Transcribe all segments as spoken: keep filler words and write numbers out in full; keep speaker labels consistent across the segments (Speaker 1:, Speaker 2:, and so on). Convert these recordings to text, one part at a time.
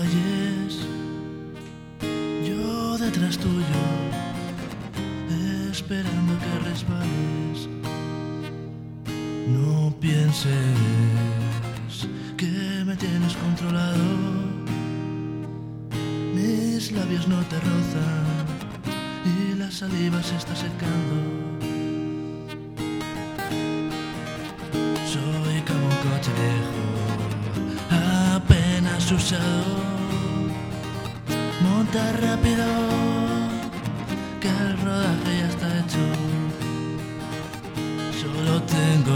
Speaker 1: huyes, yo detrás tuyo, esperando que resbales. No pienses que me tienes controlado, mis labios no te rozan y la saliva se está secando. Soy como un coche viejo, apenas usado. Monta rápido, que el rodaje ya está hecho. Solo tengo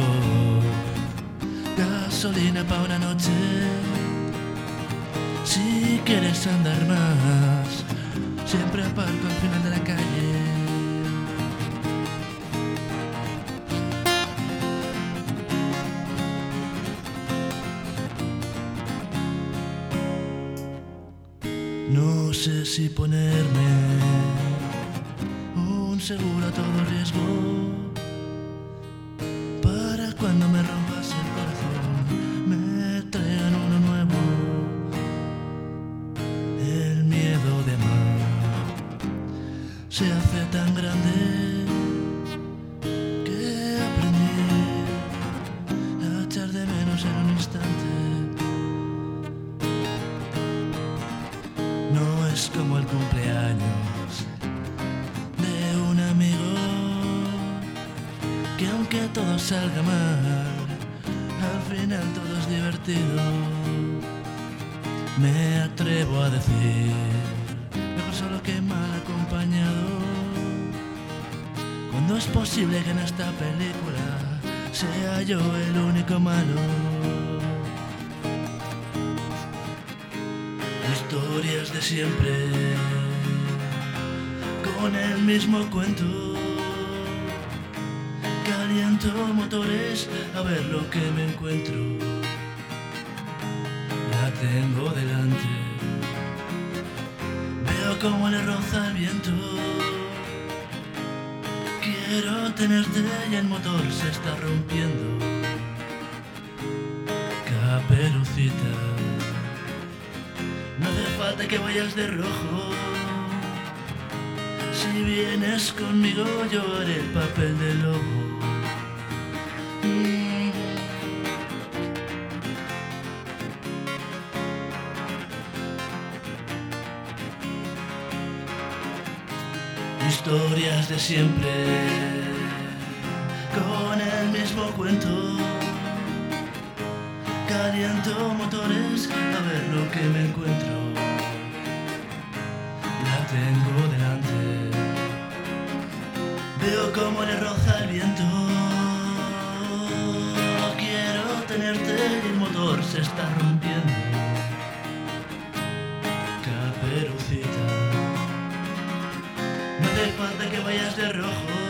Speaker 1: gasolina para una noche. Si quieres andar más, siempre aparco al final de la calle. No sé si ponerme un seguro a todo riesgo para cuando me rompas el corazón me traigan uno nuevo. El miedo de amar se hace tan grande que aprendí a echar de menos en un instante. No es como el cumpleaños de un amigo, que aunque todo salga mal, al final todo es divertido. Me atrevo a decir, mejor solo que mal acompañado, cuando es posible que en esta película sea yo el único malo. Historias de siempre, con el mismo cuento. Caliento motores a ver lo que me encuentro. La tengo delante, veo cómo le roza el viento. Quiero tenerte y el motor se está rompiendo. Caperucita, no hace falta que vayas de rojo. Si vienes conmigo yo haré el papel de lobo. Mm. Historias de siempre, con el mismo cuento. Caliento motores a ver lo que me encuentro. La tengo delante, veo cómo le roza el viento. Quiero tenerte y el motor se está rompiendo. Caperucita, no hace falta que vayas de rojo.